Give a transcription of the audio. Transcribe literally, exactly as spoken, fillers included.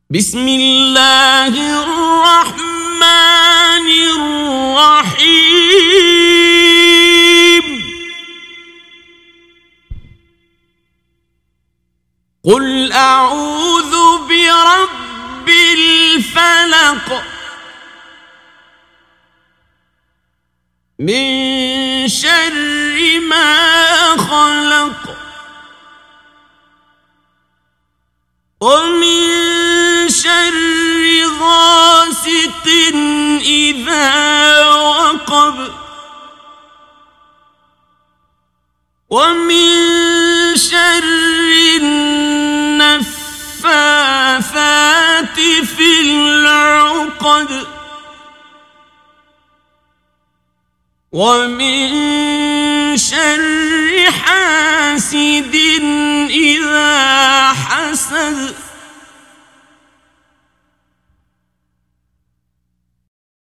بسم الله الرحمن الرحيم قل أعوذ برب الفلق من شر ما خلق ومن شر غاسق إذا وقب ومن شر النفاثات في العقد ومن شر حاسد إذا حسد